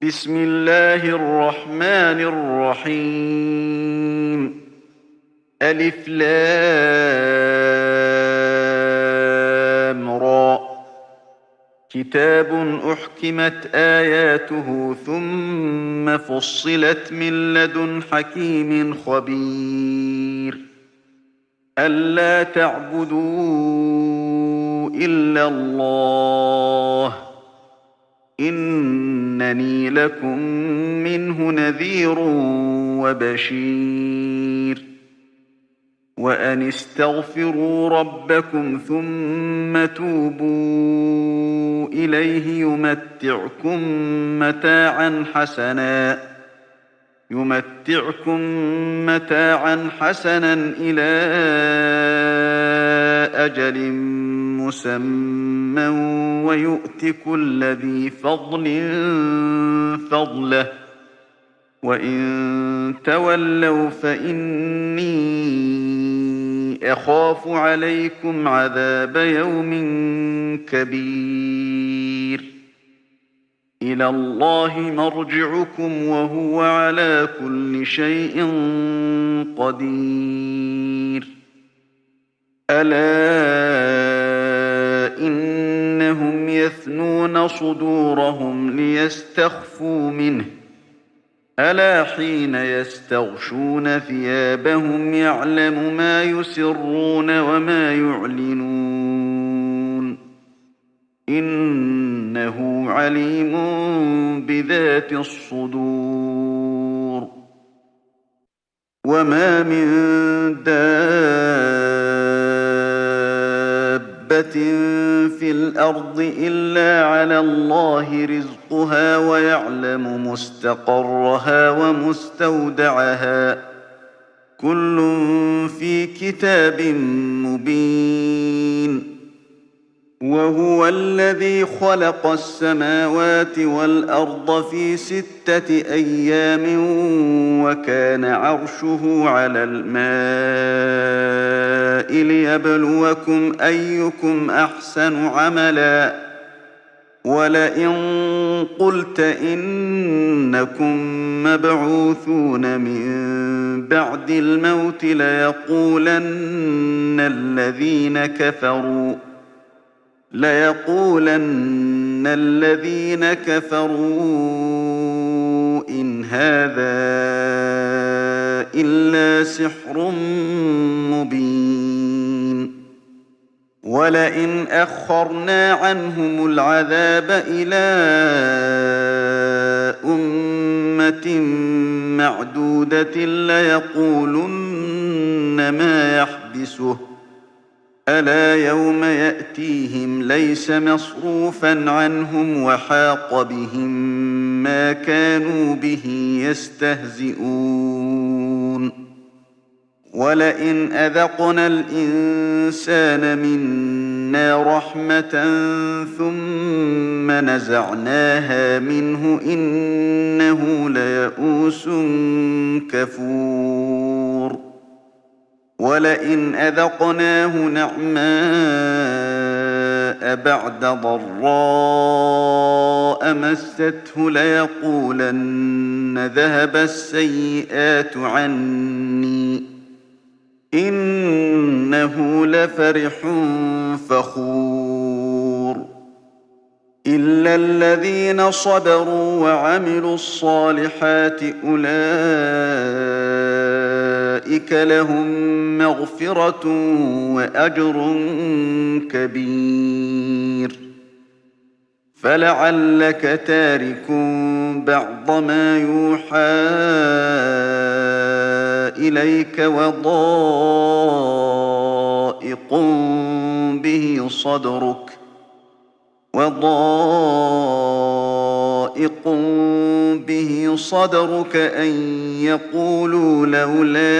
بسم الله الرحمن الرحيم. ألف لام را. كتاب أحكمت آياته ثم فصلت من لدن حكيم خبير. ألا تعبدوا إلا الله إنني لكم منه نذير وبشير. وأن استغفروا ربكم ثم توبوا إليه يمتعكم متاعا حسنا إلى أجل مسمى ويؤت كل ذي فضل فضله وإن تولوا فإني أخاف عليكم عذاب يوم كبير. إلى الله مرجعكم وهو على كل شيء قدير. ألا إنهم يثنون صدورهم ليستخفوا منه ألا حين يستغشون ثيابهم يعلم ما يسرون وما يعلنون إنه عليم بذات الصدور. وما من دابة في الأرض إلا على الله رزقها ويعلم مستقرها ومستودعها كل في كتاب مبين. وهو الذي خلق السماوات والأرض في 6 أيام وكان عرشه على الماء ليبلوكم أيكم أحسن عملا. ولئن قلت إنكم مبعوثون من بعد الموت ليقولن الذين كفروا إن هذا إلا سحر مبين. ولئن أخرنا عنهم العذاب إلى أمة معدودة ليقولن ما يحبسه ألا يوم يأتيهم ليس مصروفا عنهم وحاق بهم ما كانوا به يستهزئون. ولئن أذقنا الإنسان منا رحمة ثم نزعناها منه إنه ليئوس كفور. ولئن أذقناه نعماء بعد ضراء مسته ليقولن ذهب السيئات عني إنه لفرح فخور. إلا الذين صبروا وعملوا الصالحات أولئك لهم مغفرة وأجر كبير. فلعلك تارك بعض ما يوحى إليك وضائق به صدرك أن يقولوا لولا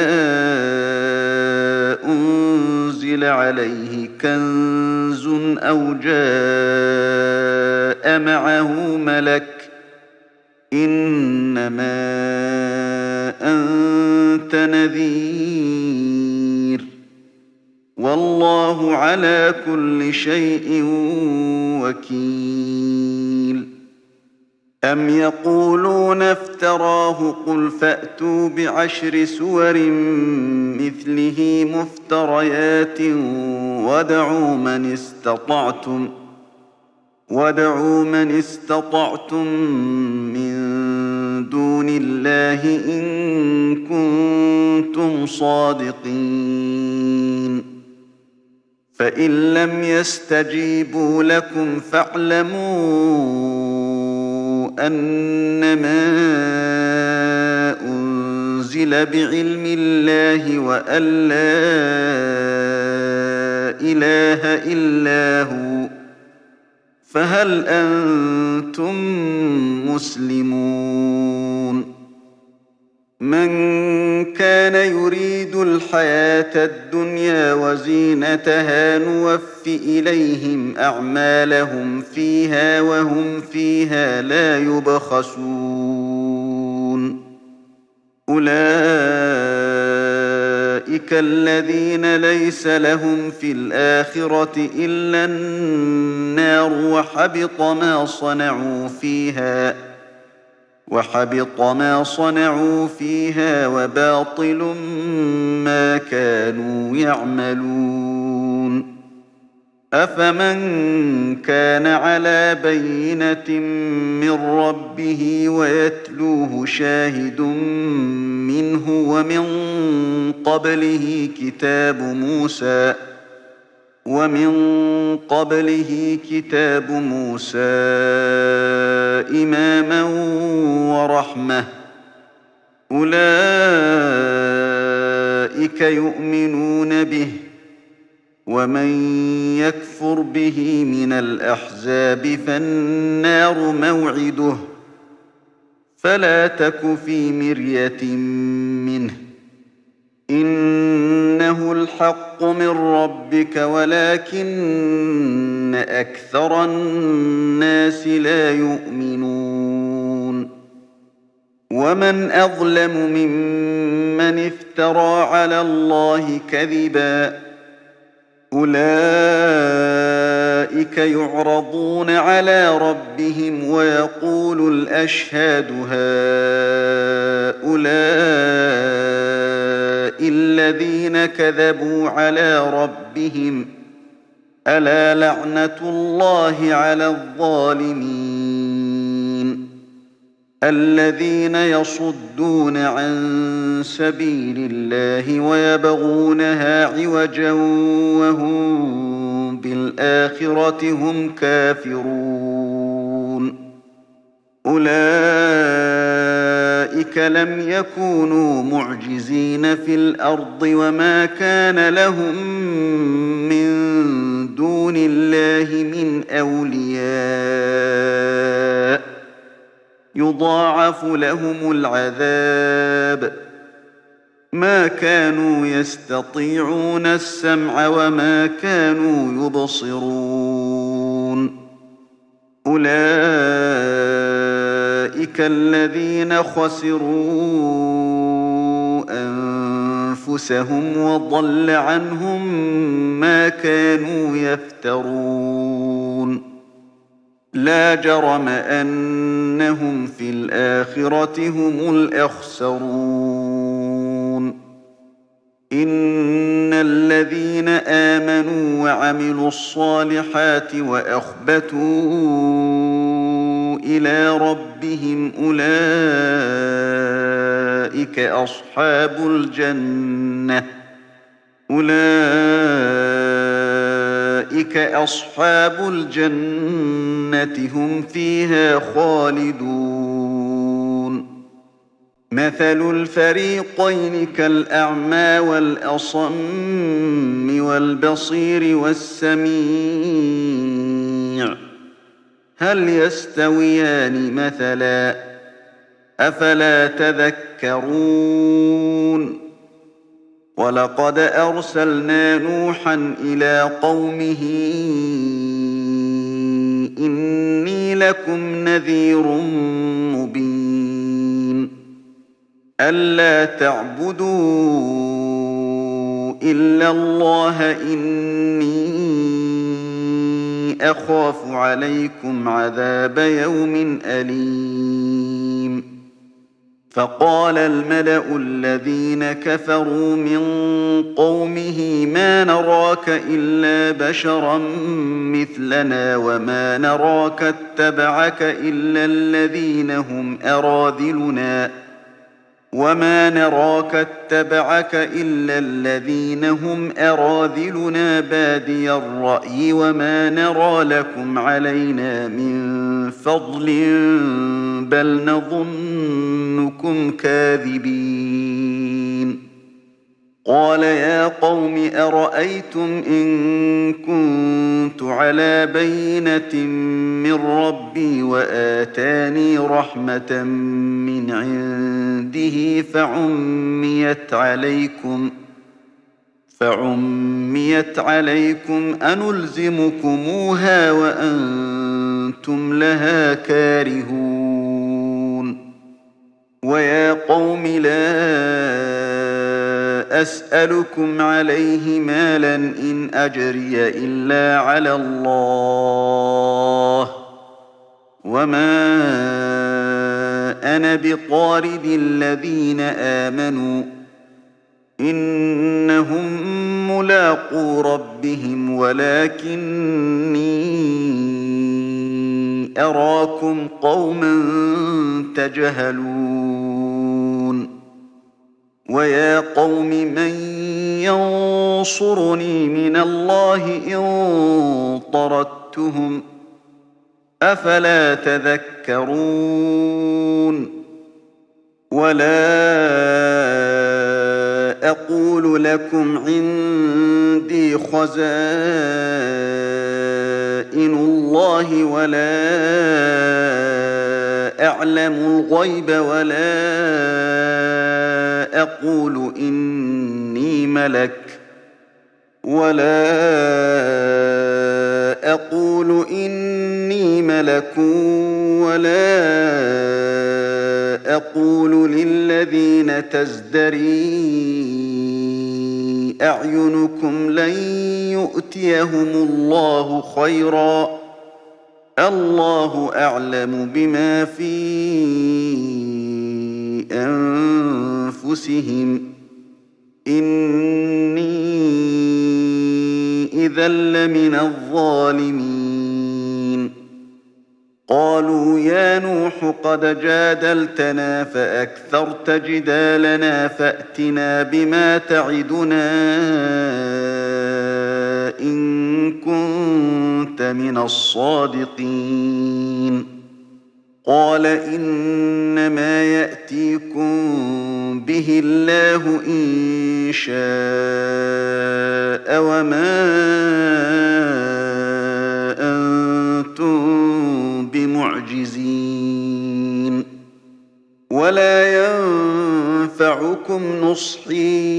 أنزل عليه كنز أو جاء معه ملك إنما أنت نذير والله على كل شيء وكيل. أم يقولون افتراه قل فأتوا بعشر سور مثله مفتريات وادعوا من استطعتم من دون الله إن كنتم صادقين فإن لم يستجيبوا لكم فاعلموا أنما أنزل بعلم الله وأن لا إله إلا هو فهل أنتم مسلمون من كان يريد الحياة الدنيا وزينتها نوف إليهم أعمالهم فيها وهم فيها لا يبخسون أولئك الذين ليس لهم في الآخرة إلا النار وحبط ما صنعوا فيها وباطل ما كانوا يعملون أفمن كان على بينة من ربه ويتلوه شاهد منه ومن قبله كتاب موسى إماما ورحمة أولئك يؤمنون به ومن يكفر به من الأحزاب فالنار موعده فلا تك في مرية منه إنه الحق من ربك ولكن أكثر الناس لا يؤمنون ومن أظلم ممن افترى على الله كذبا أولئك يعرضون على ربهم ويقول الأشهاد هؤلاء الذين كذبوا على ربهم ألا لعنة الله على الظالمين الذين يصدون عن سبيل الله ويبغونها عوجا وهم بالآخرة هم كافرون أولئك لم يكونوا معجزين في الأرض وما كان لهم من دون الله من أولياء يضاعف لهم العذاب ما كانوا يستطيعون السمع وما كانوا يبصرون أولئك الذين خسروا أنفسهم وضل عنهم ما كانوا يفترون لا جرم أنهم في الآخرة هم الأخسرون إن الذين آمنوا وعملوا الصالحات وأخبتوا إلى ربهم أولئك أصحاب الجنة هم فيها خالدون مثل الفريقين كالأعمى والأصم والبصير والسميع هل يستويان مثلا أفلا تذكرون ولقد أرسلنا نوحا إلى قومه إني لكم نذير مبين ألا تعبدوا إلا الله إني أخاف عليكم عذاب يوم أليم فقال الملأ الذين كفروا من قومه ما نراك إلا بشرا مثلنا وما نراك اتبعك إلا الذين هم أراذلنا بادي الرأي وما نرى لكم علينا من فضل بل نظنكم كاذبين قال يا قوم أرأيتم إن كنت على بينة من ربي وآتاني رحمة من عنده فعميت عليكم أنلزمكموها وأنتم لها كارهون ويا قوم لا أسألكم عليه مالا إن أجري إلا على الله وما أنا بطارد الذين آمنوا إنهم ملاقو ربهم ولكني أراكم قوما تجهلون ويا قوم من ينصرني من الله إن طردتهم أفلا تذكرون ولا أقول لكم عندي خزائن الله ولا أعلم الغيب ولا أقول إني ملك ولا أقول للذين تزدري أعينكم لن يؤتيهم الله خيرا الله أعلم بما في أنفسهم إني إذا لمن الظالمين قالوا يا نوح قد جادلتنا فأكثرت جدالنا فأتنا بما تعدنا إن كنت من الصادقين قال إنما يأتيكم به الله إن شاء وما أنتم بمعجزين ولا ينفعكم نصحي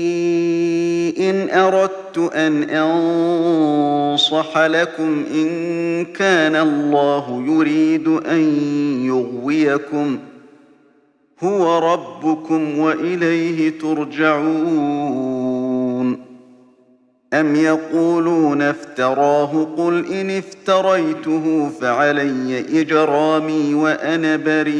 إن أردت أن أنصح لكم إن كان الله يريد أن يغويكم هو ربكم وإليه ترجعون أم يقولون افتراه قل إن افتريته فعلي إجرامي وأنا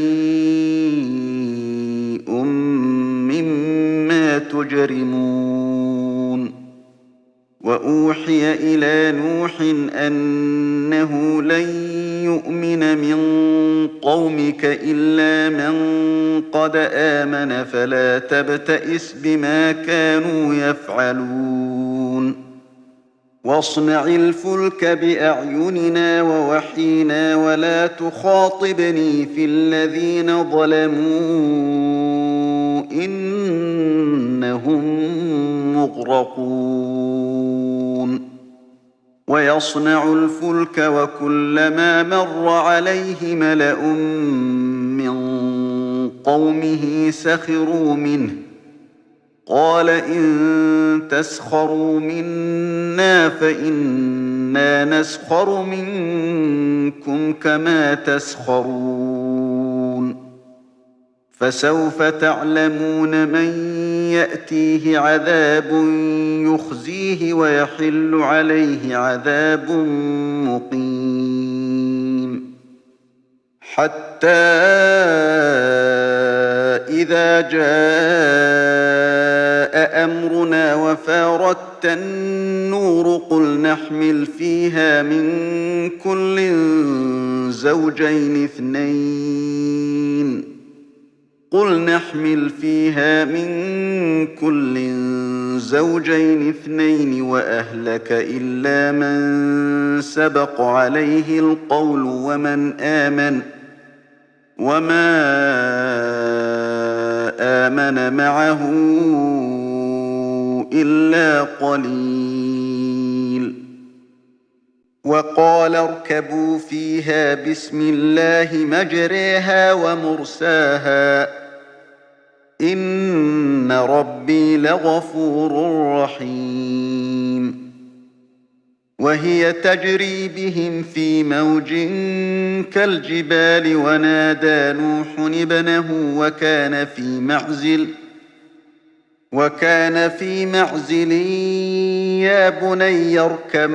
بريء مما تجرمون وأوحي إلى نوح أنه لن يؤمن من قومك إلا من قد آمن فلا تبتئس بما كانوا يفعلون واصنع الفلك بأعيننا ووحينا ولا تخاطبني في الذين ظلموا إنهم مغرقون ويصنع الفلك وكلما مر عليه ملأ من قومه سخروا منه قال إن تسخروا منا فإنا نسخر منكم كما تسخرون فسوف تعلمون من يأتيه عذاب يخزيه ويحل عليه عذاب مقيم حتى إذا جاء أمرنا وفارت النور قل نحمل فيها من كل زوجين اثنين وأهلك إلا من سبق عليه القول وما آمن معه إلا قليل وقال اركبوا فيها بسم الله مجريها ومرساها إن ربي لغفور رحيم وهي تجري بهم في موج كالجبال ونادى نوح ابنه وكان في معزل يا بني اركب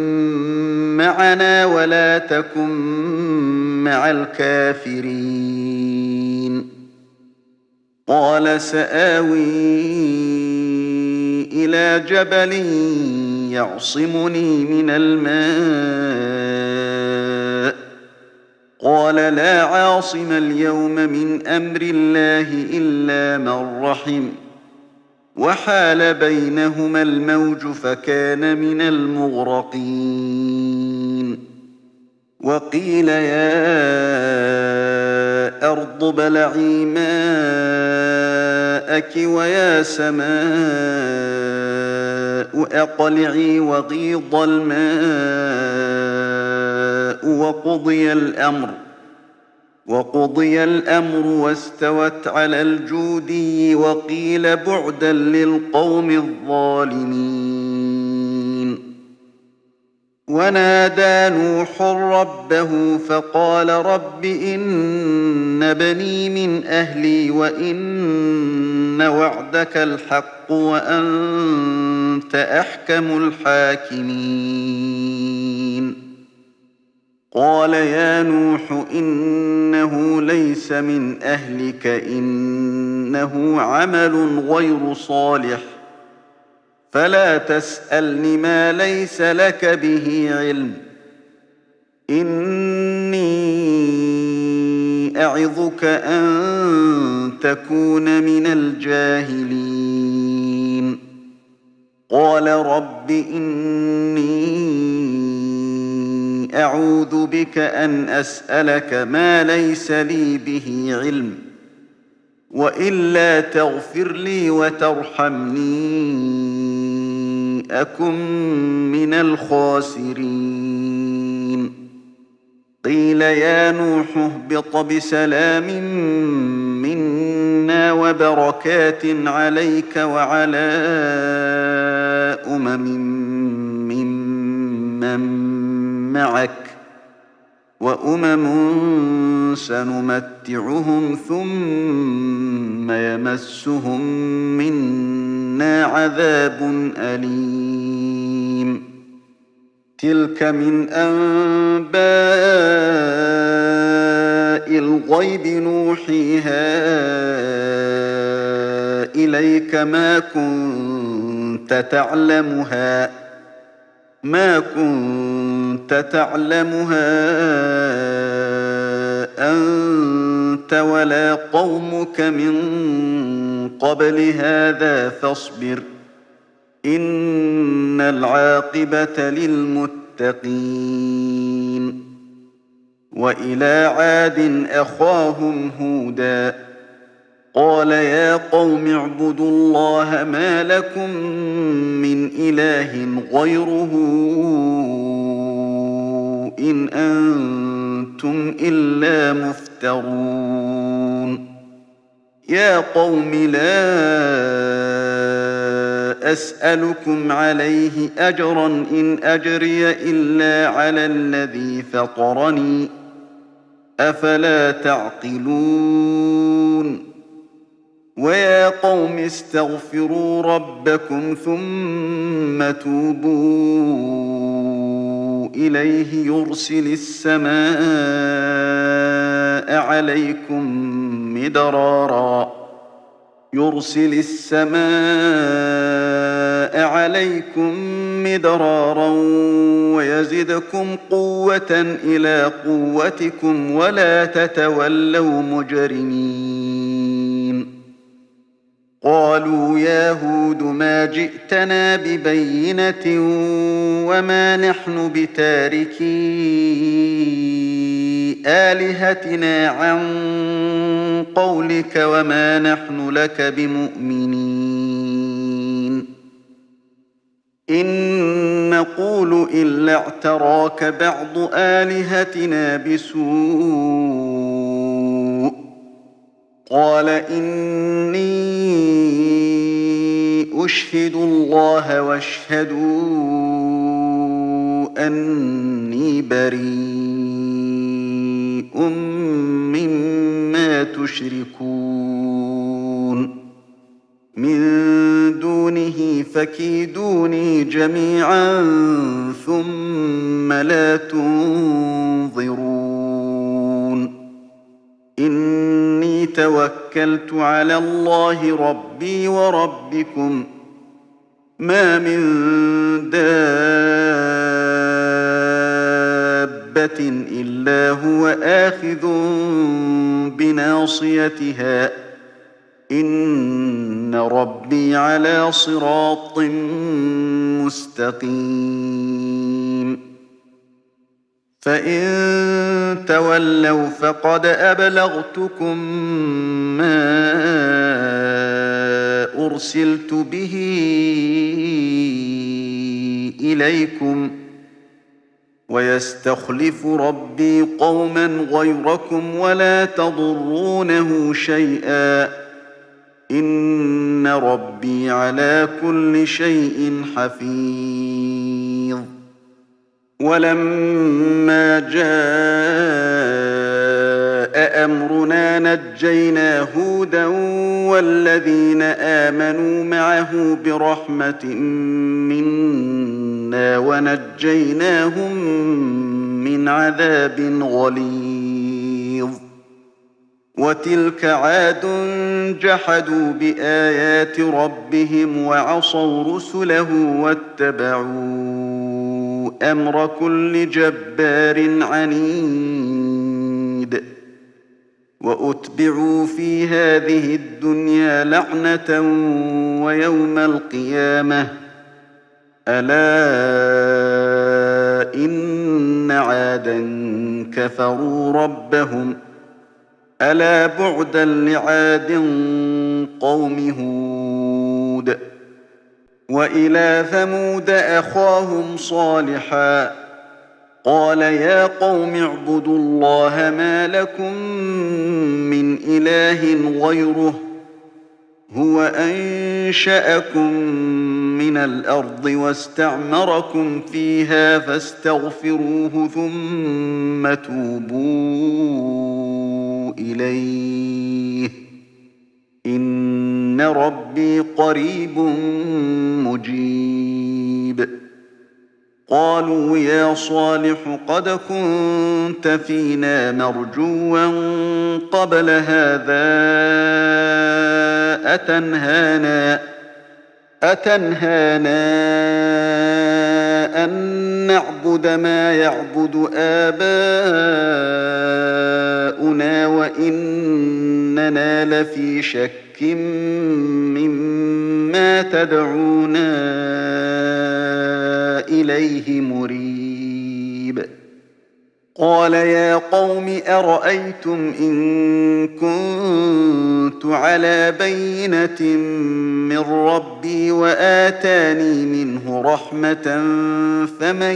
معنا ولا تكن مع الكافرين قال سآوي إلى جبل يعصمني من الماء قال لا عاصم اليوم من أمر الله إلا من رحم وحال بينهما الموج فكان من المغرقين وقيل يا أرض ابلعي ماءك ويا سماء أقلعي وغيض الماء وقضي الأمر واستوت على الجودي وقيل بعدا للقوم الظالمين ونادى نوح ربه فقال رب إن بني من أهلي وإن وعدك الحق وأنت أحكم الحاكمين قال يا نوح إنه ليس من أهلك إنه عمل غير صالح فلا تسألني ما ليس لك به علم إني أعظك أن تكون من الجاهلين قال رب إني أعوذ بك أن أسألك ما ليس لي به علم وإلا تغفر لي وترحمني أكن من الخاسرين قيل يا نوح اهبط بسلام منا وبركات عليك وعلى ممن معك وأمم سنمتعهم ثم يمسهم منا عذاب أليم تلك من أنباء الغيب نوحيها إليك ما كنت تعلمها أنت ولا قومك من قبل هذا فاصبر إن العاقبة للمتقين وإلى عاد أخاهم هودا قال يا قوم اعبدوا الله ما لكم من إله غيره إن أنتم إلا مفترون يا قوم لا أسألكم عليه أجرا إن أجري إلا على الذي فطرني أفلا تعقلون ويا قوم استغفروا ربكم ثم توبوا إليه يرسل السماء عليكم مدرارا ويزدكم قوة إلى قوتكم ولا تتولوا مجرمين. قالوا يا هود ما جئتنا ببينة وما نحن بتاركي آلهتنا عن قولك وما نحن لك بمؤمنين إن نقول إلا اعتراك بعض آلهتنا بسوء قال إني أشهد الله واشهدوا أني بريء مما تشركون من دونه فكيدوني جميعا ثم لا تنظرون. إني توكلت على الله ربي وربكم ما من دابة إلا هو آخذ بناصيتها إن ربي على صراط مستقيم. فإن تولوا فقد أبلغتكم ما أرسلت به إليكم ويستخلف ربي قوما غيركم ولا تضرونه شيئا إن ربي على كل شيء حفيظ. ولما جاء أمرنا نجينا هودا والذين آمنوا معه برحمة منا ونجيناهم من عذاب غليظ. وتلك عاد جحدوا بآيات ربهم وعصوا رسله واتبعوا أمر كل جبار عنيد. وأتبعوا في هذه الدنيا لعنة ويوم القيامة ألا إن عادا كفروا ربهم ألا بعدا لعاد قوم هود. وإلى ثمود أخاهم صالحا قال يا قوم اعبدوا الله ما لكم من إله غيره هو أنشأكم من الأرض واستعمركم فيها فاستغفروه ثم توبوا إليه إن ربي قريب مجيب. قالوا يا صالح قد كنت فينا مرجوا قبل هذا أتنهانا أن نعبد ما يعبد آباؤنا وإننا لفي شك مما تدعونا إليه مريب. قال يا قوم أرأيتم إن كنت على بينة من ربي وآتاني منه رحمة فمن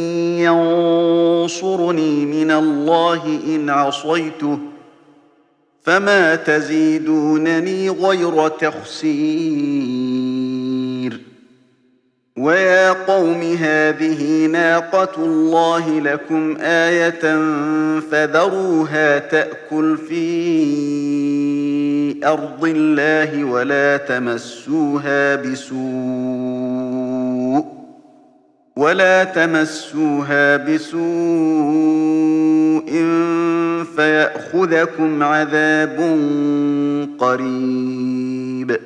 ينصرني من الله إن عصيته فما تزيدونني غير تخسير. ويا قوم هذه ناقة الله لكم آية فذروها تأكل في أرض الله ولا تمسوها بسوء فيأخذكم عذاب قريب.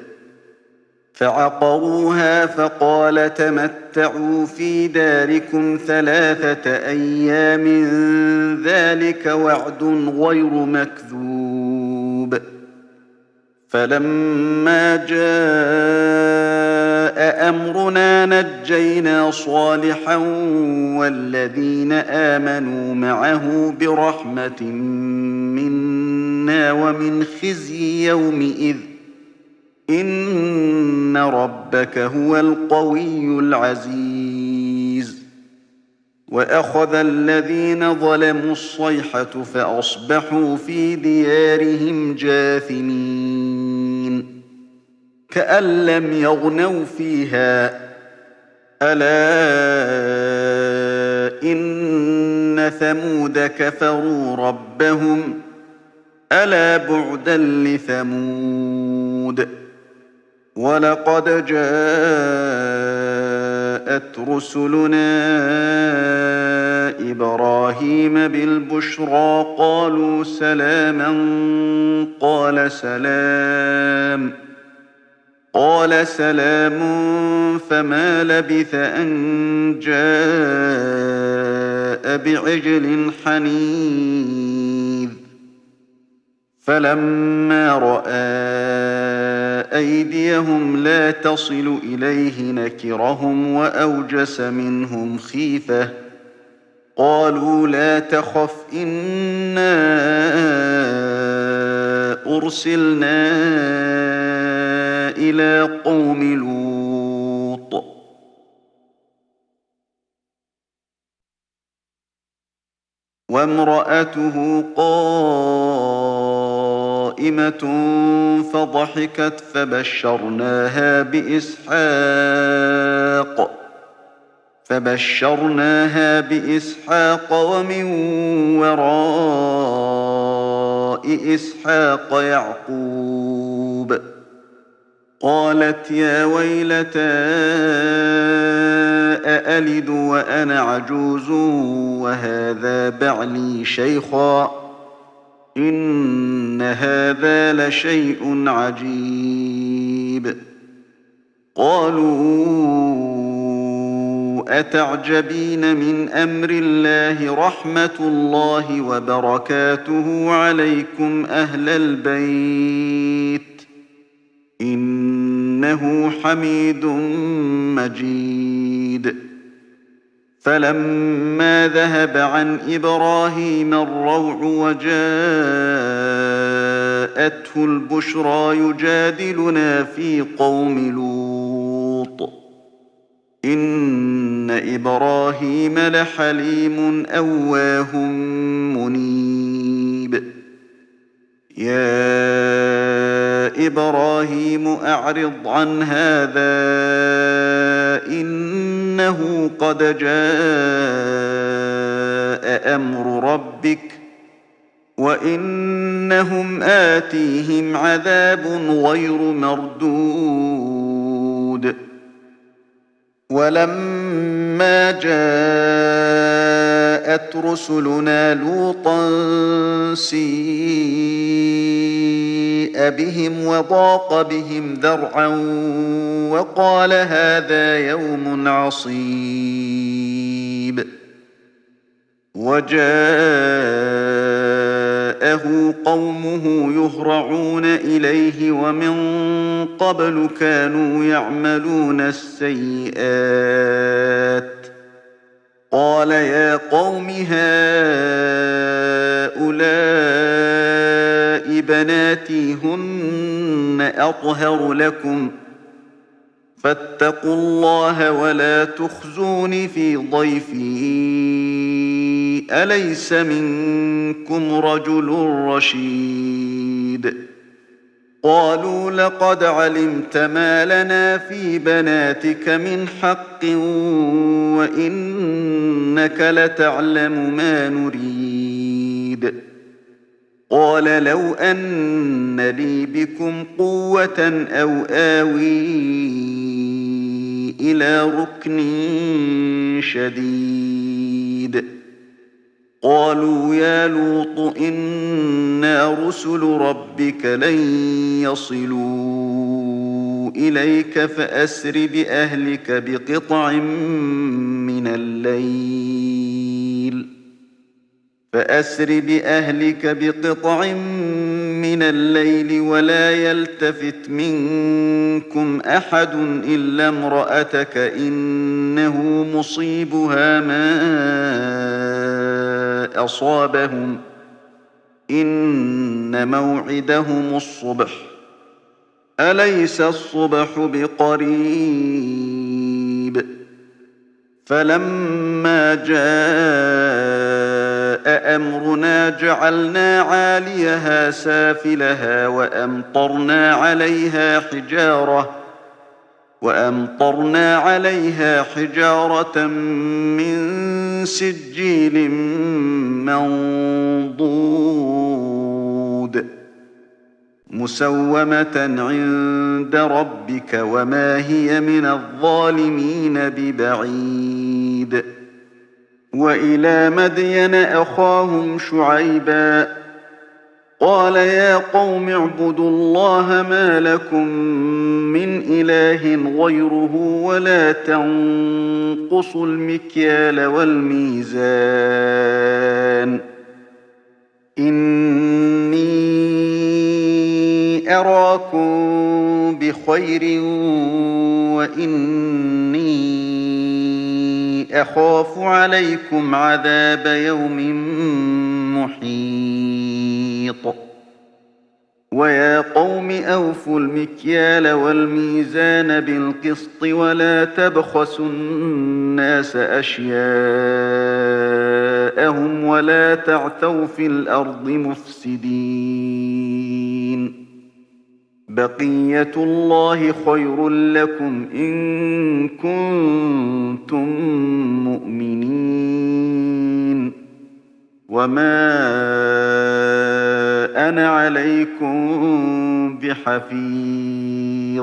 فعقروها فقال تمتعوا في داركم 3 أيام ذلك وعد غير مكذوب. فلما جاء أمرنا نجينا صالحا والذين آمنوا معه برحمة منا ومن خزي يومئذ إن ربك هو القوي العزيز. وأخذ الذين ظلموا الصيحة فأصبحوا في ديارهم جاثمين كأن لم يغنوا فيها ألا إن ثمود كفروا ربهم ألا بعدا لثمود. ولقد جاءت رسلنا إبراهيم بالبشرى قالوا سلاما قال سلام فما لبث أن جاء بعجل حنيذ. فلما رأى أيديهم لا تصل إليه نكرهم وأوجس منهم خيفة قالوا لا تخف إنا أرسلنا إلى قوم لوط. وامرأته قائمة فضحكت فبشرناها بإسحاق ومن وراء إسحاق يعقوب. قالت يا ويلتى أألد وأنا عجوز وهذا بعلي شيخا إن هذا لشيء عجيب. قالوا أتعجبين من أمر الله رحمة الله وبركاته عليكم أهل البيت إنه حميد مجيد. فلما ذهب عن إبراهيم الروع وجاءته البشرى يجادلنا في قوم لوط إن إبراهيم لحليم أواه منيب. يا إبراهيم أعرض عن هذا إنه قد جاء أمر ربك وإنهم آتيهم عذاب غير مردود. ولما جاءت رسلنا لوطا سيء بهم وضاق بهم ذرعا وقال هذا يوم عصيب. وجاءه قومه يهرعون إليه ومن قبل كانوا يعملون السيئات. قال يا قوم هؤلاء بناتي هن أطهر لكم فاتقوا الله ولا تخزون في ضيفي أليس منكم رجل رشيد. قالوا لقد علمت ما لنا في بناتك من حق وإنك لتعلم ما نريد. قال لو أن لي بكم قوة أو آوي إلى ركن شديد قالوا يا لوط إنا رسل ربك لن يصلوا إليك فأسر بأهلك بقطع من الليل ولا يلتفت منكم أحد إلا امرأتك إنه مصيبها ما أصابهم إن موعدهم الصبح أليس الصبح بقريب فلما جاء أمرنا جعلنا عاليها سافلها وأمطرنا عليها حجارة من سجيل منضود مسومة عند ربك وما هي من الظالمين ببعيد وإلى مدين أخاهم شعيبا قال يا قوم اعبدوا الله ما لكم من إله غيره ولا تنقصوا المكيال والميزان إني أراكم بخير وإني أخاف عليكم عذاب يوم محيط ويا قوم أوفوا المكيال والميزان بالقسط ولا تبخسوا الناس أشياءهم ولا تعثوا في الأرض مفسدين بقية الله خير لكم إن كنتم مؤمنين وما أنا عليكم بحفيظ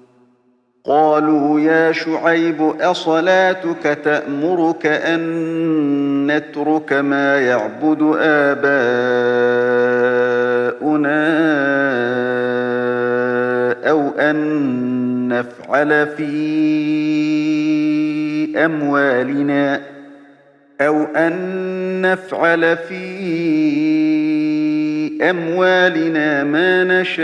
قالوا يا شعيب أصلاتك تأمرك أن نترك ما يعبد آباؤنا أو أن نفعل في أموالنا ما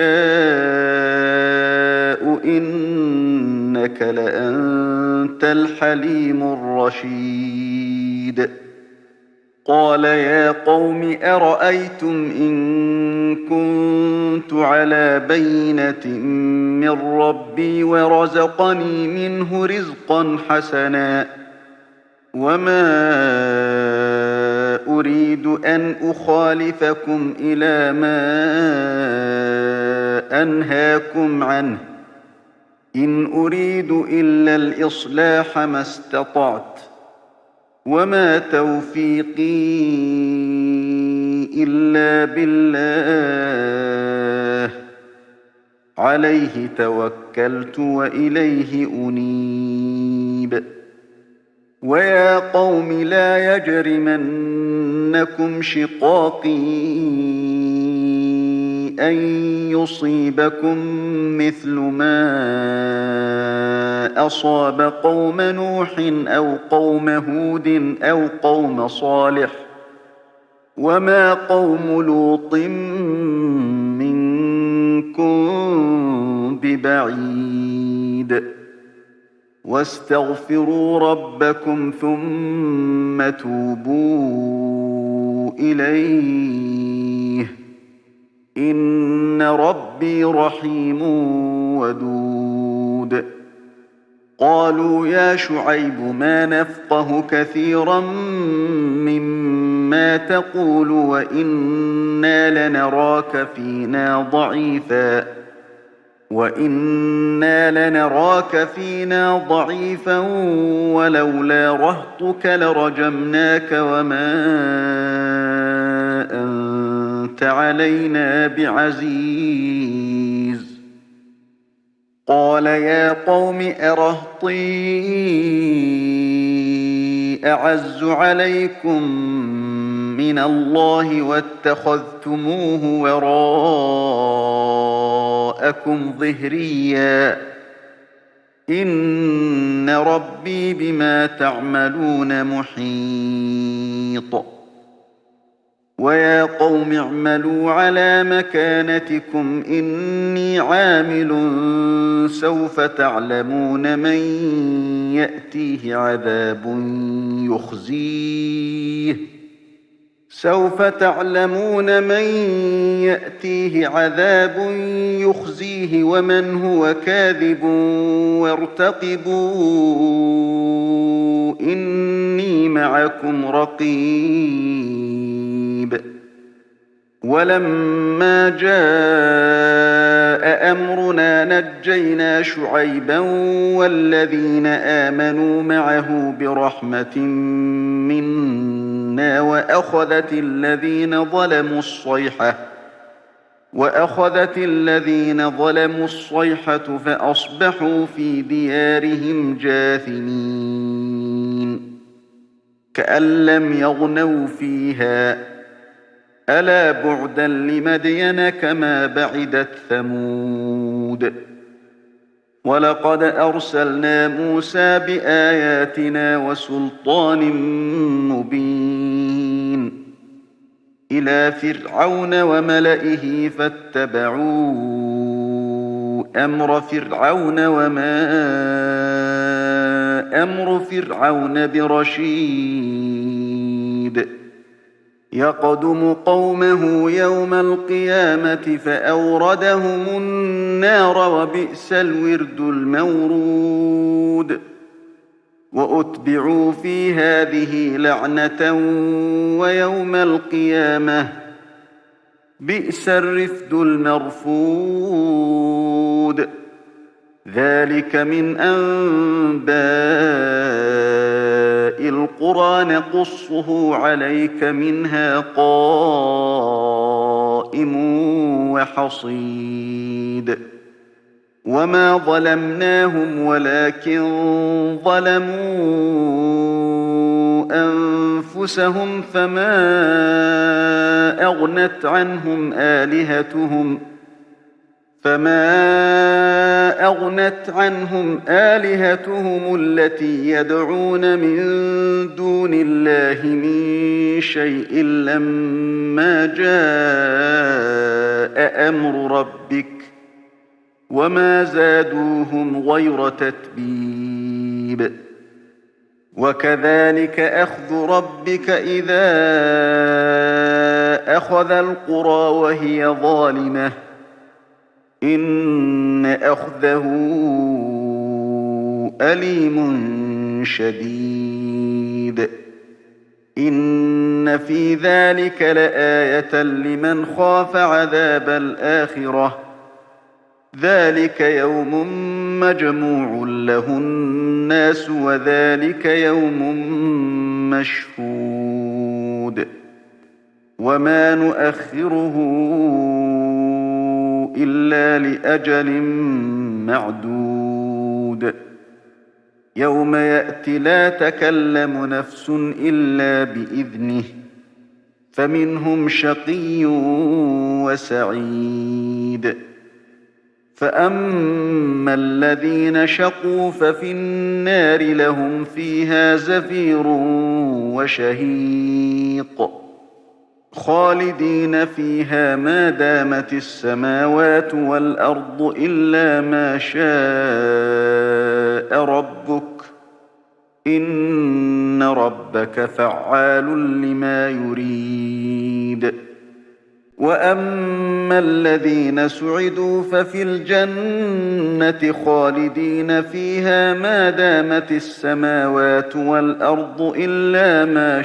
نشاء إنك لأنت الحليم الرشيد قال يا قوم أرأيتم إن كنت على بينة من ربي ورزقني منه رزقا حسنا وما أريد أن أخالفكم إلى ما أنهاكم عنه إن أريد إلا الإصلاح ما استطعت وما توفيقي إلا بالله عليه توكلت وإليه أنيب ويا قوم لا يجرمنكم شقاقي أن يصيبكم مثل ما أصاب قوم نوح أو قوم هود أو قوم صالح وما قوم لوط منكم ببعيد واستغفروا ربكم ثم توبوا إليه إن ربي رحيم ودود قالوا يا شعيب ما نفقه كثيرا مما تقول وإنا لنراك فينا ضعيفا ولولا رهطك لرجمناك وما أنت علينا بعزيز قال قال يا قوم أرهطي أعز عليكم من الله واتخذتموه وراءكم ظهريا إن ربي بما تعملون محيط ويا قوم اعملوا على مكانتكم إني عامل سوف تعلمون من يأتيه عذاب يخزيه ومن هو كاذب وارتقبوا إني معكم رقيب ولما جاء أمرنا نجينا شعيبا والذين آمنوا معه برحمة منا وأخذت الذين ظلموا الصيحة فأصبحوا في ديارهم جاثمين كأن لم يغنوا فيها ألا بعدا لمدين كما بعدت ثمود ولقد أرسلنا موسى بآياتنا وسلطان مبين إلى فرعون وملئه فاتبعوا أمر فرعون وما أمر فرعون برشيد يقدم قومه يوم القيامة فأوردهم النار وبئس الورد المورود وأتبعوا في هذه لعنة ويوم القيامة بئس الرفد المرفود ذلك من أنباء القرى نقصه عليك منها قائم وحصيد وما ظلمناهم ولكن ظلموا أنفسهم فما أغنت عنهم آلهتهم التي يدعون من دون الله من شيء لما جاء أمر ربك وما زادوهم غير تتبيب وكذلك أخذ ربك إذا أخذ القرى وهي ظالمة إن أخذه أليم شديد إن في ذلك لآية لمن خاف عذاب الآخرة ذلك يوم مجموع له الناس وذلك يوم مشهود وما نؤخره إلا لأجل معدود يوم يأتي لا تكلم نفس إلا بإذنه فمنهم شقي وسعيد فأما الذين شقوا ففي النار لهم فيها زفير وشهيق خالدين فيها ما دامت السماوات والأرض إلا ما شاء ربك إن ربك فعال لما يريد وأما الذين سعدوا ففي الجنة خالدين فيها ما دامت السماوات والأرض إلا ما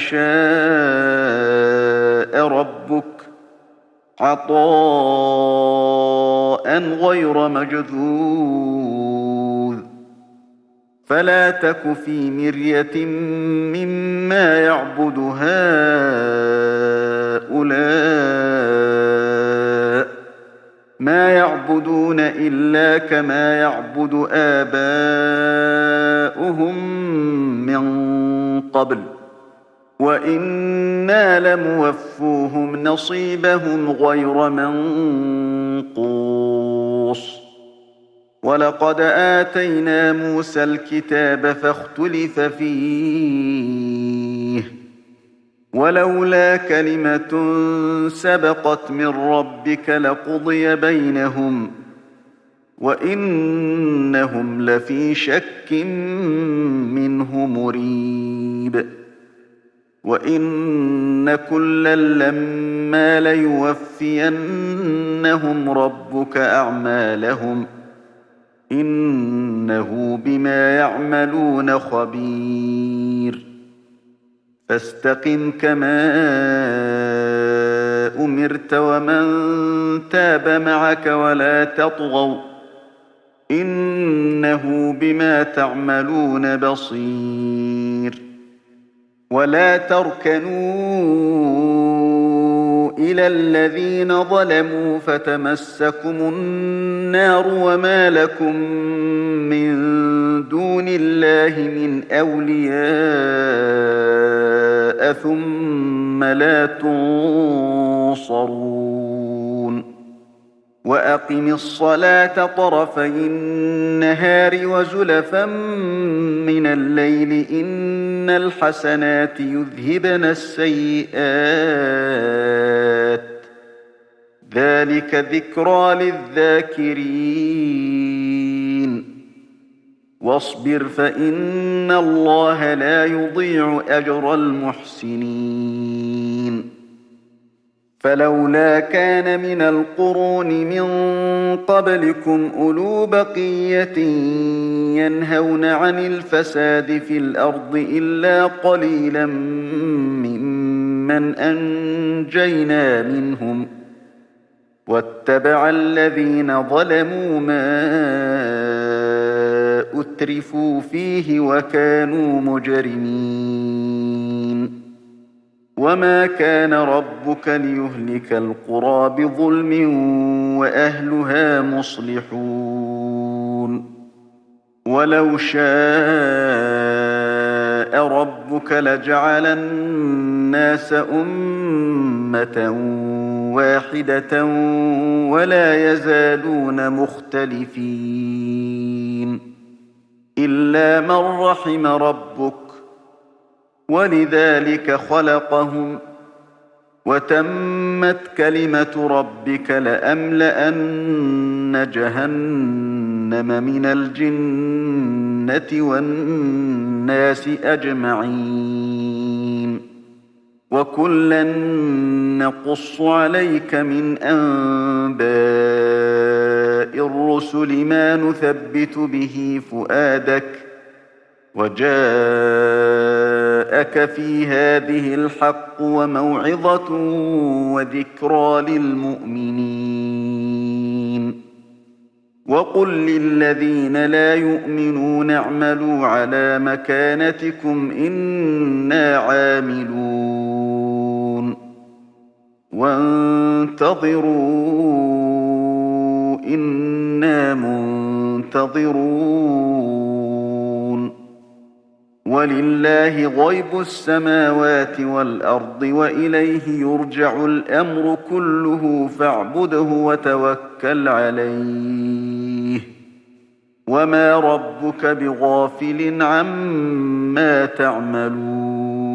شاء ربك عطاء غير مجذوذ فلا تك في مرية مما يعبد هؤلاء ما يعبدون إلا كما يعبد آباؤهم من قبل وإنا لموفوهم نصيبهم غير منقوص ولقد آتينا موسى الكتاب فاختلف فيه ولولا كلمة سبقت من ربك لقضي بينهم وإنهم لفي شك منه مريب وإن كلا لما ليوفينهم ربك أعمالهم إنه بما يعملون خبير فاستقم كما أمرت ومن تاب معك ولا تطغوا إنه بما تعملون بصير ولا تركنوا إلى الذين ظلموا فتمسكم النار وما لكم من دون الله من أولياء ثم لا تنصرون وأقم الصلاة طرفي النهار وزلفا من الليل إن الحسنات يذهبن السيئات ذلك ذكرى للذاكرين واصبر فإن الله لا يضيع أجر المحسنين فلولا كان من القرون من قبلكم أولو بقية ينهون عن الفساد في الأرض إلا قليلا ممن أنجينا منهم واتبع الذين ظلموا ما أترفوا فيه وكانوا مجرمين وما كان ربك ليهلك القرى بظلم وأهلها مصلحون ولو شاء ربك لجعل الناس أمة واحدة ولا يزالون مختلفين إلا من رحم ربك ولذلك خلقهم وتمت كلمة ربك لأملأن جهنم من الجنة والناس أجمعين وكلا نقص عليك من أنباء الرسل ما نثبت به فؤادك وجاءك في هذه الحق وموعظة وذكرى للمؤمنين وقل للذين لا يؤمنون اعملوا على مكانتكم إنا عاملون وانتظروا إنا منتظرون ولله غيب السماوات والأرض وإليه يرجع الأمر كله فاعبده وتوكل عليه وما ربك بغافل عما تعملون